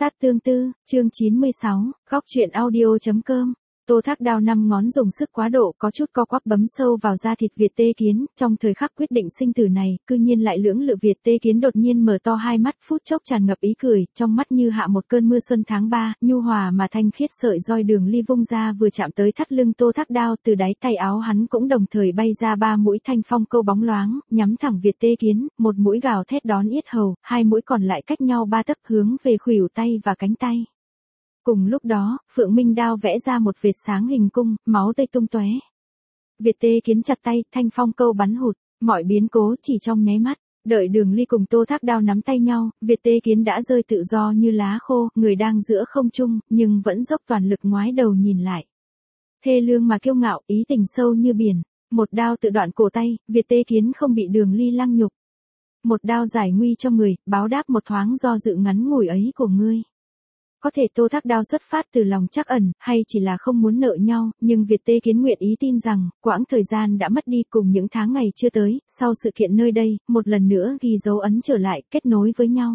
Sát tương tư, chương 96, góc truyện audio.com. Tô Thác Đao 5 ngón dùng sức quá độ, có chút co quắp bấm sâu vào da thịt Việt Tê Kiến, trong thời khắc quyết định sinh tử này, cư nhiên lại lưỡng lự. Việt Tê Kiến đột nhiên mở to hai mắt, phút chốc tràn ngập ý cười, trong mắt như hạ một cơn mưa xuân tháng 3, nhu hòa mà thanh khiết. Sợi roi Đường Ly vung ra vừa chạm tới thắt lưng Tô Thác Đao, từ đáy tay áo hắn cũng đồng thời bay ra 3 mũi thanh phong câu bóng loáng, nhắm thẳng Việt Tê Kiến, một mũi gào thét đón yết hầu, hai mũi còn lại cách nhau 3 tấc hướng về khuỷu tay và cánh tay. Cùng lúc đó, Phượng Minh đao vẽ ra một vệt sáng hình cung, máu tươi tung tóe. Việt Tê Kiến chặt tay, thanh phong câu bắn hụt, mọi biến cố chỉ trong nháy mắt. Đợi Đường Ly cùng Tô Thác Đao nắm tay nhau, Việt Tê Kiến đã rơi tự do như lá khô, người đang giữa không trung, nhưng vẫn dốc toàn lực ngoái đầu nhìn lại. Thê lương mà kiêu ngạo, ý tình sâu như biển. Một đao tự đoạn cổ tay, Việt Tê Kiến không bị Đường Ly lăng nhục. Một đao giải nguy cho người, báo đáp một thoáng do dự ngắn ngủi ấy của ngươi. Có thể Tô Thác Đao xuất phát từ lòng trắc ẩn, hay chỉ là không muốn nợ nhau, nhưng Việt Tê Kiến nguyện ý tin rằng, quãng thời gian đã mất đi cùng những tháng ngày chưa tới, sau sự kiện nơi đây, một lần nữa ghi dấu ấn trở lại, kết nối với nhau.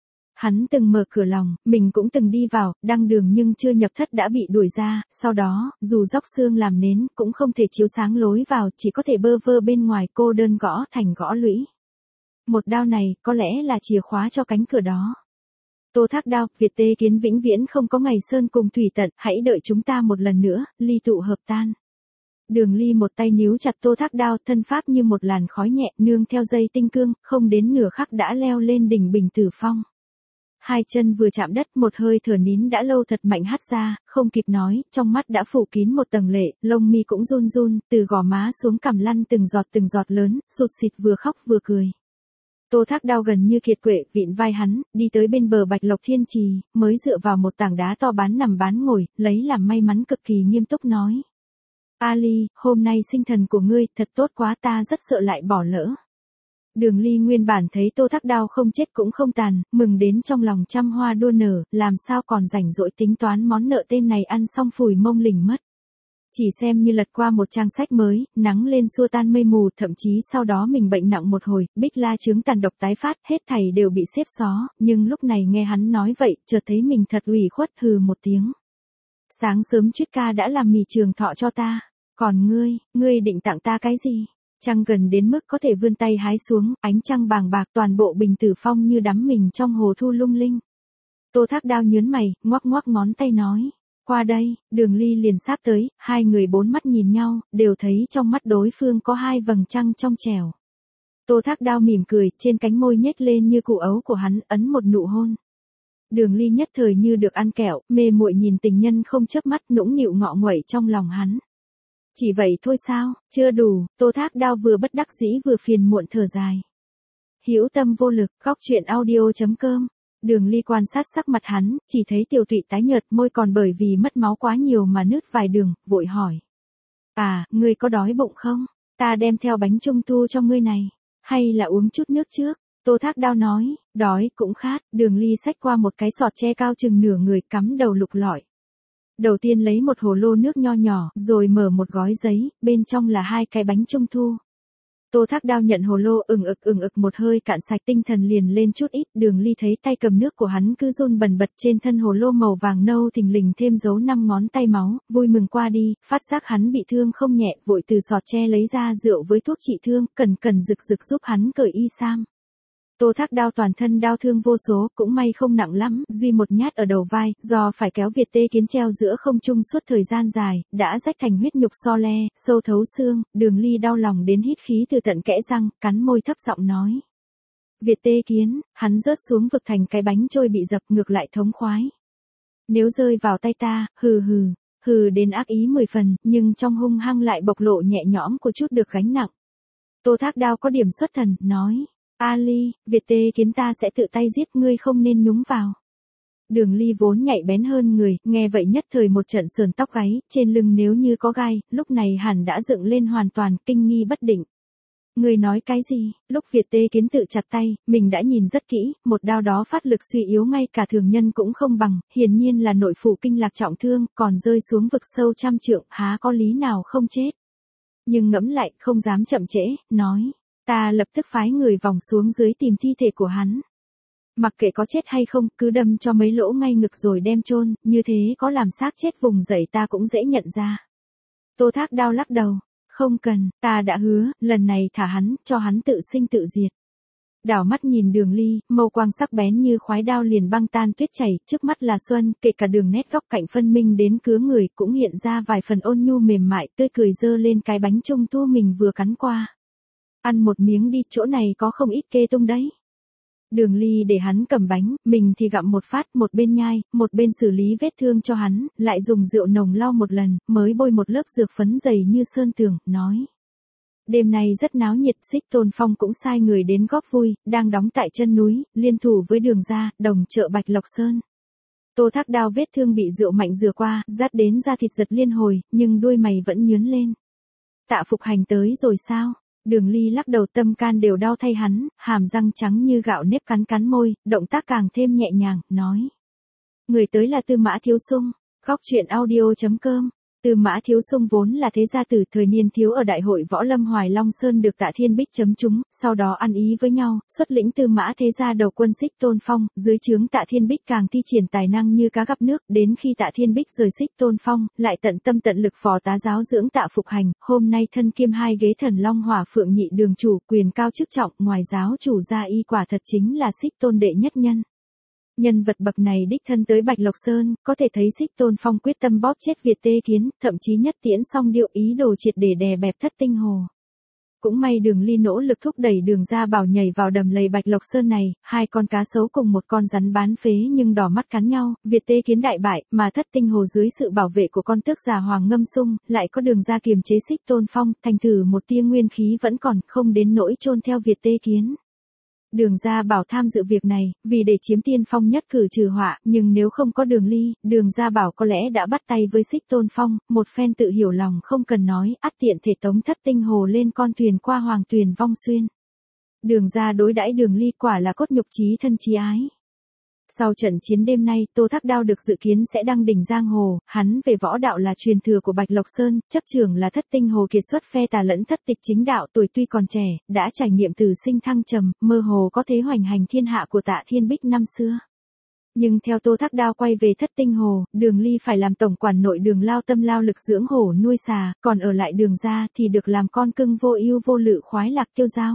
Hắn từng mở cửa lòng, mình cũng từng đi vào, đăng đường nhưng chưa nhập thất đã bị đuổi ra, sau đó, dù dốc xương làm nến, cũng không thể chiếu sáng lối vào, chỉ có thể bơ vơ bên ngoài, cô đơn gõ thành gõ lũy. Một đao này, có lẽ là chìa khóa cho cánh cửa đó. Tô Thác Đao, Việt Tê Kiến vĩnh viễn không có ngày sơn cùng thủy tận, hãy đợi chúng ta một lần nữa, ly tụ hợp tan. Đường Ly một tay níu chặt Tô Thác Đao, thân pháp như một làn khói nhẹ, nương theo dây tinh cương, không đến nửa khắc đã leo lên đỉnh Bình Tử Phong. Hai chân vừa chạm đất, một hơi thở nín đã lâu thật mạnh hắt ra, không kịp nói, trong mắt đã phủ kín một tầng lệ, lông mi cũng run run, từ gò má xuống cằm lăn từng giọt lớn, sụt sịt vừa khóc vừa cười. Tô Thác Đao gần như kiệt quệ, vịn vai hắn, đi tới bên bờ Bạch Lộc Thiên Trì, mới dựa vào một tảng đá to bán nằm bán ngồi, lấy làm may mắn cực kỳ nghiêm túc nói. Ali, hôm nay sinh thần của ngươi, thật tốt quá, ta rất sợ lại bỏ lỡ. Đường Ly nguyên bản thấy Tô Thác Đao không chết cũng không tàn, mừng đến trong lòng trăm hoa đua nở, làm sao còn rảnh rỗi tính toán món nợ tên này ăn xong phủi mông lỉnh mất. Chỉ xem như lật qua một trang sách mới, nắng lên xua tan mây mù, thậm chí sau đó mình bệnh nặng một hồi, Bích La chứng tàn độc tái phát, hết thảy đều bị xếp xó, nhưng lúc này nghe hắn nói vậy, chợt thấy mình thật ủy khuất, hừ một tiếng. Sáng sớm Chuyết ca đã làm mì trường thọ cho ta, còn ngươi định tặng ta cái gì? Trăng gần đến mức có thể vươn tay hái xuống, ánh trăng bàng bạc, toàn bộ Bình Tử Phong như đắm mình trong hồ thu lung linh. Tô Thác Đao nhớn mày, ngoắc ngoắc ngón tay nói. Qua đây, Đường Ly liền sáp tới, hai người bốn mắt nhìn nhau, đều thấy trong mắt đối phương có hai vầng trăng trong trẻo. Tô Thác Đao mỉm cười, trên cánh môi nhếch lên như củ ấu của hắn, ấn một nụ hôn. Đường Ly nhất thời như được ăn kẹo, mê muội nhìn tình nhân không chớp mắt, nũng nịu ngọ nguậy trong lòng hắn. Chỉ vậy thôi sao, chưa đủ, Tô Thác Đao vừa bất đắc dĩ vừa phiền muộn thở dài. Hữu tâm vô lực, góc truyện audio.com. Đường Ly quan sát sắc mặt hắn, chỉ thấy tiểu tụy tái nhợt, môi còn bởi vì mất máu quá nhiều mà nứt vài đường, vội hỏi. À, ngươi có đói bụng không? Ta đem theo bánh trung thu cho ngươi này. Hay là uống chút nước trước? Tô Thác Đao nói, đói cũng khát. Đường Ly xách qua một cái sọt tre cao chừng nửa người, cắm đầu lục lọi. Đầu tiên lấy một hồ lô nước nho nhỏ, rồi mở một gói giấy, bên trong là 2 cái bánh trung thu. Tô Thác Đao nhận hồ lô, ừng ực một hơi cạn sạch, tinh thần liền lên chút ít. Đường Ly thấy tay cầm nước của hắn cứ run bần bật, trên thân hồ lô màu vàng nâu thình lình thêm dấu 5 ngón tay máu, vui mừng qua đi, phát giác hắn bị thương không nhẹ, vội từ sọt tre lấy ra rượu với thuốc trị thương, cẩn rực giúp hắn cởi y sam. Tô Thác Đao toàn thân đau thương vô số, cũng may không nặng lắm, duy một nhát ở đầu vai, do phải kéo Việt Tê Kiến treo giữa không trung suốt thời gian dài, đã rách thành huyết nhục so le, sâu thấu xương. Đường Ly đau lòng đến hít khí từ tận kẽ răng, cắn môi thấp giọng nói. Việt Tê Kiến, hắn rớt xuống vực thành cái bánh trôi bị dập, ngược lại thống khoái. Nếu rơi vào tay ta, hừ đến ác ý 10 phần, nhưng trong hung hăng lại bộc lộ nhẹ nhõm của chút được gánh nặng. Tô Thác Đao có điểm xuất thần, nói. Ali, Việt Tê Kiến ta sẽ tự tay giết, ngươi không nên nhúng vào. Đường Ly vốn nhạy bén hơn người, nghe vậy nhất thời một trận sờn tóc gáy, trên lưng nếu như có gai, lúc này hẳn đã dựng lên hoàn toàn, kinh nghi bất định. Ngươi nói cái gì? Lúc Việt Tê Kiến tự chặt tay, mình đã nhìn rất kỹ, một đao đó phát lực suy yếu ngay cả thường nhân cũng không bằng, hiển nhiên là nội phủ kinh lạc trọng thương, còn rơi xuống vực sâu 100 trượng, há có lý nào không chết. Nhưng ngẫm lại, không dám chậm trễ, nói. Ta lập tức phái người vòng xuống dưới tìm thi thể của hắn. Mặc kệ có chết hay không, cứ đâm cho mấy lỗ ngay ngực rồi đem chôn, như thế có làm xác chết vùng dậy ta cũng dễ nhận ra. Tô Thác Đao lắc đầu, không cần, ta đã hứa, lần này thả hắn, cho hắn tự sinh tự diệt. Đảo mắt nhìn Đường Ly, mâu quang sắc bén như khoái đao liền băng tan tuyết chảy, trước mắt là xuân, kể cả đường nét góc cạnh phân minh đến cứa người cũng hiện ra vài phần ôn nhu mềm mại, tươi cười dơ lên cái bánh trung thu mình vừa cắn qua. Ăn một miếng đi, chỗ này có không ít kê tung đấy. Đường Ly để hắn cầm bánh, mình thì gặm một phát, một bên nhai, một bên xử lý vết thương cho hắn, lại dùng rượu nồng lau một lần, mới bôi một lớp dược phấn dày như sơn tường, nói. Đêm nay rất náo nhiệt, Xích Tôn Phong cũng sai người đến góp vui, đang đóng tại chân núi, liên thủ với Đường gia, đồng trợ Bạch Lộc Sơn. Tô Thác Đao vết thương bị rượu mạnh rửa qua, rát đến da thịt giật liên hồi, nhưng đuôi mày vẫn nhướng lên. Tạ Phục Hành tới rồi sao? Đường Ly lắc đầu, tâm can đều đau thay hắn, hàm răng trắng như gạo nếp cắn cắn môi, động tác càng thêm nhẹ nhàng, nói. Người tới là Tư Mã Thiếu Sung, góc truyện audio.com. Tư Mã Thiếu Sung vốn là thế gia tử, thời niên thiếu ở đại hội võ lâm Hoài Long Sơn được Tạ Thiên Bích chấm trúng, sau đó ăn ý với nhau, xuất lĩnh Tư Mã thế gia đầu quân Xích Tôn Phong, dưới trướng Tạ Thiên Bích càng thi triển tài năng như cá gặp nước, đến khi Tạ Thiên Bích rời Xích Tôn Phong, lại tận tâm tận lực phò tá giáo dưỡng Tạ Phục Hành, hôm nay thân kiêm hai ghế Thần Long Hỏa Phượng Nhị đường chủ, quyền cao chức trọng, ngoài giáo chủ gia y quả thật chính là Xích Tôn đệ nhất nhân. Nhân vật bậc này đích thân tới Bạch Lộc Sơn, có thể thấy Xích Tôn Phong quyết tâm bóp chết Việt Tê Kiến, thậm chí nhất tiễn song điệu ý đồ triệt để đè bẹp Thất Tinh Hồ. Cũng may Đường Ly nỗ lực thúc đẩy Đường gia bảo nhảy vào đầm lầy Bạch Lộc Sơn này, hai con cá sấu cùng một con rắn bán phế nhưng đỏ mắt cắn nhau, Việt Tê Kiến đại bại, mà Thất Tinh Hồ dưới sự bảo vệ của con tước già Hoàng Ngâm Sung, lại có Đường gia kiềm chế Xích Tôn Phong, thành thử một tia nguyên khí vẫn còn, không đến nỗi chôn theo Việt Tê Kiến. Đường gia bảo tham dự việc này, vì để chiếm tiên phong nhất cử trừ họa, nhưng nếu không có Đường Ly, Đường gia bảo có lẽ đã bắt tay với Xích Tôn Phong, một phen tự hiểu lòng không cần nói, ắt tiện thể tống Thất Tinh Hồ lên con thuyền qua Hoàng Tuyền Vong Xuyên. Đường gia đối đãi Đường Ly quả là cốt nhục chí thân chí ái. Sau trận chiến đêm nay, Tô Thác Đao được dự kiến sẽ đăng đỉnh giang hồ, hắn về võ đạo là truyền thừa của Bạch Lộc Sơn, chấp trưởng là Thất Tinh Hồ kiệt xuất phe tà lẫn thất tịch chính đạo, tuổi tuy còn trẻ, đã trải nghiệm từ sinh thăng trầm, mơ hồ có thế hoành hành thiên hạ của Tạ Thiên Bích năm xưa. Nhưng theo Tô Thác Đao quay về Thất Tinh Hồ, Đường Ly phải làm tổng quản nội Đường lao tâm lao lực dưỡng hổ nuôi xà, còn ở lại Đường gia thì được làm con cưng vô ưu vô lự khoái lạc tiêu dao.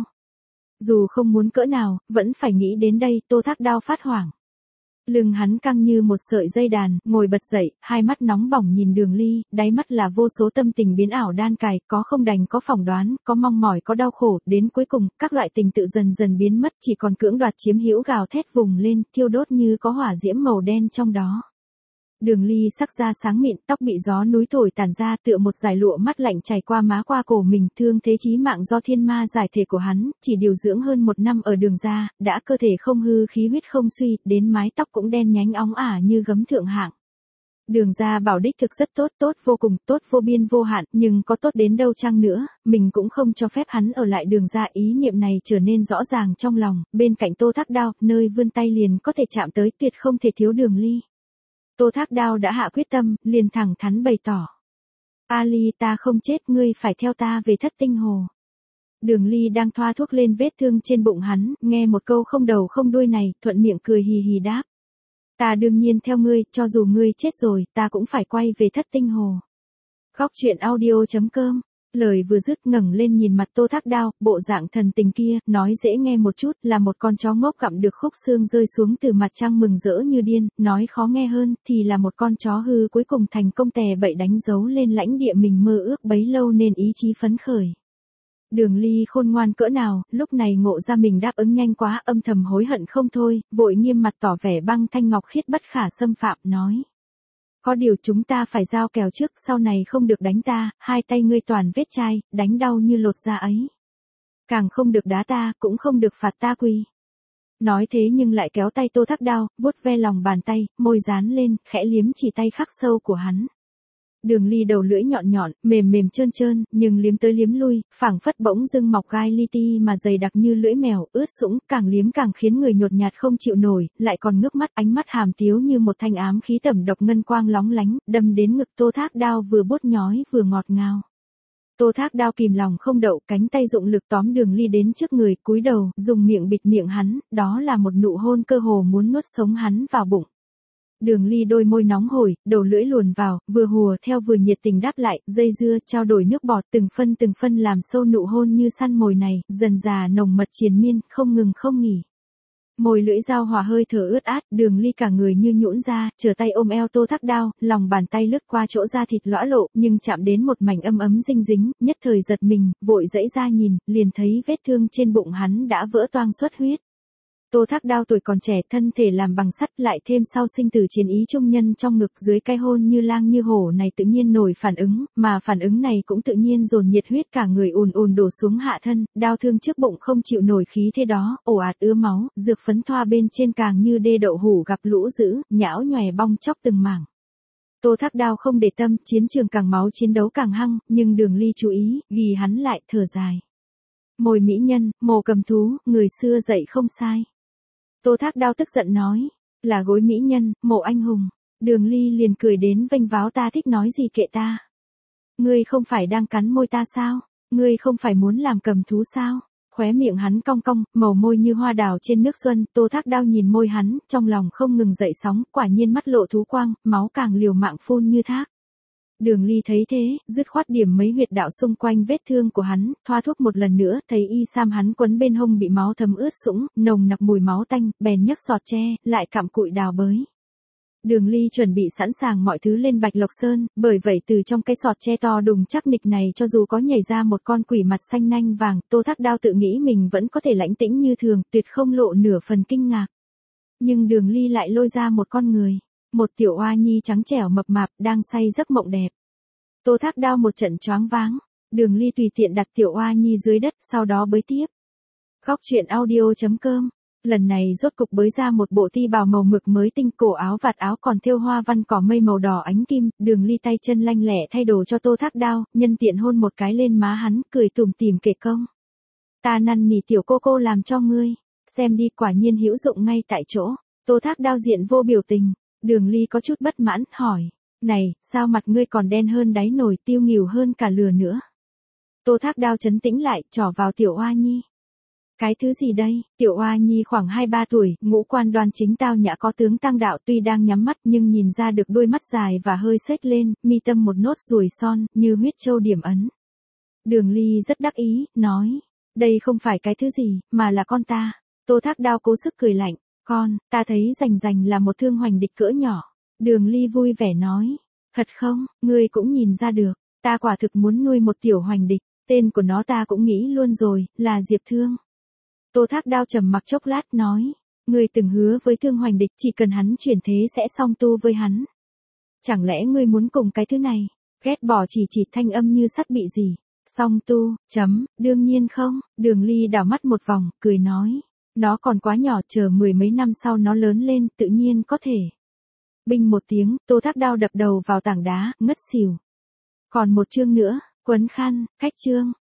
Dù không muốn cỡ nào, vẫn phải nghĩ đến đây, Tô Thác Đao phát hoảng. Lưng hắn căng như một sợi dây đàn, ngồi bật dậy, hai mắt nóng bỏng nhìn Đường Ly, đáy mắt là vô số tâm tình biến ảo đan cài, có không đành có phỏng đoán, có mong mỏi có đau khổ, đến cuối cùng, các loại tình tự dần dần biến mất, chỉ còn cưỡng đoạt chiếm hữu gào thét vùng lên, thiêu đốt như có hỏa diễm màu đen trong đó. Đường Ly sắc da sáng mịn, tóc bị gió núi thổi tản ra, tựa một dải lụa mắt lạnh chảy qua má qua cổ mình, thương thế chí mạng do thiên ma giải thể của hắn, chỉ điều dưỡng hơn 1 năm ở Đường gia, đã cơ thể không hư khí huyết không suy, đến mái tóc cũng đen nhánh óng ả như gấm thượng hạng. Đường gia bảo đích thực rất tốt, tốt vô cùng, tốt vô biên vô hạn, nhưng có tốt đến đâu chăng nữa, mình cũng không cho phép hắn ở lại Đường gia. Ý niệm này trở nên rõ ràng trong lòng, bên cạnh Tô Thác Đao, nơi vươn tay liền có thể chạm tới, tuyệt không thể thiếu Đường Ly. Tô Thác Đao đã hạ quyết tâm, liền thẳng thắn bày tỏ. Ali, ta không chết, ngươi phải theo ta về Thất Tinh Hồ. Đường Ly đang thoa thuốc lên vết thương trên bụng hắn, nghe một câu không đầu không đuôi này, thuận miệng cười hì hì đáp. Ta đương nhiên theo ngươi, cho dù ngươi chết rồi, ta cũng phải quay về Thất Tinh Hồ. Góc truyện audio.com. Lời vừa dứt ngẩng lên nhìn mặt Tô Thác Đao, bộ dạng thần tình kia, nói dễ nghe một chút là một con chó ngốc gặm được khúc xương rơi xuống từ mặt trăng mừng rỡ như điên, nói khó nghe hơn thì là một con chó hư cuối cùng thành công tè bậy đánh dấu lên lãnh địa mình mơ ước bấy lâu nên ý chí phấn khởi. Đường Ly khôn ngoan cỡ nào, lúc này ngộ ra mình đáp ứng nhanh quá, âm thầm hối hận không thôi, vội nghiêm mặt tỏ vẻ băng thanh ngọc khiết bất khả xâm phạm, nói. Có điều chúng ta phải giao kèo trước, sau này không được đánh ta, hai tay ngươi toàn vết chai, đánh đau như lột da ấy. Càng không được đá ta, cũng không được phạt ta quỳ. Nói thế nhưng lại kéo tay Tô Thác Đao, vuốt ve lòng bàn tay, môi dán lên, khẽ liếm chỉ tay khắc sâu của hắn. Đường Ly đầu lưỡi nhọn nhọn, mềm mềm trơn trơn, nhưng liếm tới liếm lui, phảng phất bỗng dưng mọc gai li ti mà dày đặc như lưỡi mèo, ướt sũng, càng liếm càng khiến người nhột nhạt không chịu nổi, lại còn ngước mắt, ánh mắt hàm tiếu như một thanh ám khí tẩm độc ngân quang lóng lánh, đâm đến ngực Tô Thác Đao vừa bốt nhói vừa ngọt ngào. Tô Thác Đao kìm lòng không đậu, cánh tay dụng lực tóm Đường Ly đến trước người, cúi đầu, dùng miệng bịt miệng hắn, đó là một nụ hôn cơ hồ muốn nuốt sống hắn vào bụng. Đường Ly đôi môi nóng hổi, đầu lưỡi luồn vào, vừa hùa theo vừa nhiệt tình đáp lại, dây dưa, trao đổi nước bọt, từng phân làm sâu nụ hôn như săn mồi này, dần dà nồng mật triền miên, không ngừng không nghỉ. Môi lưỡi giao hòa hơi thở ướt át, Đường Ly cả người như nhũn ra, trở tay ôm eo Tô Thác Đao, lòng bàn tay lướt qua chỗ da thịt lõa lộ, nhưng chạm đến một mảnh ấm dinh dính, nhất thời giật mình, vội dãy ra nhìn, liền thấy vết thương trên bụng hắn đã vỡ toang xuất huyết. Tô Thác Đao tuổi còn trẻ, thân thể làm bằng sắt, lại thêm sau sinh tử chiến ý trung nhân trong ngực, dưới cái hôn như lang như hổ này tự nhiên nổi phản ứng, mà phản ứng này cũng tự nhiên dồn nhiệt huyết cả người ùn đổ xuống hạ thân, đau thương trước bụng không chịu nổi khí thế đó, ồ ạt ứa máu, dược phấn thoa bên trên càng như đê đậu hủ gặp lũ dữ, nhão nhòe bong chóc từng mảng. Tô Thác Đao không để tâm, chiến trường càng máu chiến đấu càng hăng, nhưng Đường Ly chú ý, ghi hắn lại, thở dài. Mồi mỹ nhân, mồ cầm thú, người xưa dạy không sai. Tô Thác Đao tức giận nói, là gối mỹ nhân, mộ anh hùng. Đường Ly liền cười đến vênh váo, ta thích nói gì kệ ta. Ngươi không phải đang cắn môi ta sao? Ngươi không phải muốn làm cầm thú sao? Khóe miệng hắn cong cong, màu môi như hoa đào trên nước xuân, Tô Thác Đao nhìn môi hắn, trong lòng không ngừng dậy sóng, quả nhiên mắt lộ thú quang, máu càng liều mạng phun như thác. Đường Ly thấy thế, dứt khoát điểm mấy huyệt đạo xung quanh vết thương của hắn, thoa thuốc một lần nữa, thấy y sam hắn quấn bên hông bị máu thấm ướt sũng, nồng nặc mùi máu tanh, bèn nhấc sọt tre, lại cặm cụi đào bới. Đường Ly chuẩn bị sẵn sàng mọi thứ lên Bạch Lộc Sơn, bởi vậy từ trong cái sọt tre to đùng chắc nịch này cho dù có nhảy ra một con quỷ mặt xanh nanh vàng, Tô Thác Đao tự nghĩ mình vẫn có thể lãnh tĩnh như thường, tuyệt không lộ nửa phần kinh ngạc. Nhưng Đường Ly lại lôi ra một con người. Một tiểu oa nhi trắng trẻo mập mạp, đang say giấc mộng đẹp. Tô Thác Đao một trận choáng váng. Đường Ly tùy tiện đặt tiểu oa nhi dưới đất, sau đó bới tiếp. Góc truyện audio.com. Lần này rốt cục bới ra một bộ ti bào màu mực mới tinh, cổ áo vạt áo còn thêu hoa văn cỏ mây màu đỏ ánh kim. Đường Ly tay chân lanh lẹ thay đồ cho Tô Thác Đao, nhân tiện hôn một cái lên má hắn, cười tủm tỉm kể công. Ta năn nỉ tiểu cô làm cho ngươi. Xem đi, quả nhiên hữu dụng ngay tại chỗ. Tô Thác Đao diện vô biểu tình. Đường Ly có chút bất mãn, hỏi. Này, sao mặt ngươi còn đen hơn đáy nồi, tiêu nghỉu hơn cả lừa nữa. Tô Thác Đao trấn tĩnh lại, trỏ vào tiểu oa nhi. Cái thứ gì đây? Tiểu oa nhi khoảng 2-3 tuổi, ngũ quan đoan chính tao nhã có tướng tăng đạo, tuy đang nhắm mắt nhưng nhìn ra được đôi mắt dài và hơi xếch lên, mi tâm một nốt ruồi son, như huyết châu điểm ấn. Đường Ly rất đắc ý, nói. Đây không phải cái thứ gì, mà là con ta. Tô Thác Đao cố sức cười lạnh. Con, ta thấy rành là một thương hoành địch cỡ nhỏ. Đường Ly vui vẻ nói. Thật không, ngươi cũng nhìn ra được, ta quả thực muốn nuôi một tiểu hoành địch, tên của nó ta cũng nghĩ luôn rồi, là Diệp Thương. Tô Thác Đao trầm mặc chốc lát nói. Ngươi từng hứa với Thương hoành địch chỉ cần hắn chuyển thế sẽ song tu với hắn. Chẳng lẽ ngươi muốn cùng cái thứ này, ghét bỏ chỉ thanh âm như sắt bị gì, song tu, đương nhiên không. Đường Ly đảo mắt một vòng, cười nói. Nó còn quá nhỏ, chờ 10 mấy năm sau nó lớn lên, tự nhiên có thể. Binh một tiếng, Tô Thác Đao đập đầu vào tảng đá, ngất xỉu. Còn một chương nữa, quấn khăn, khách chương.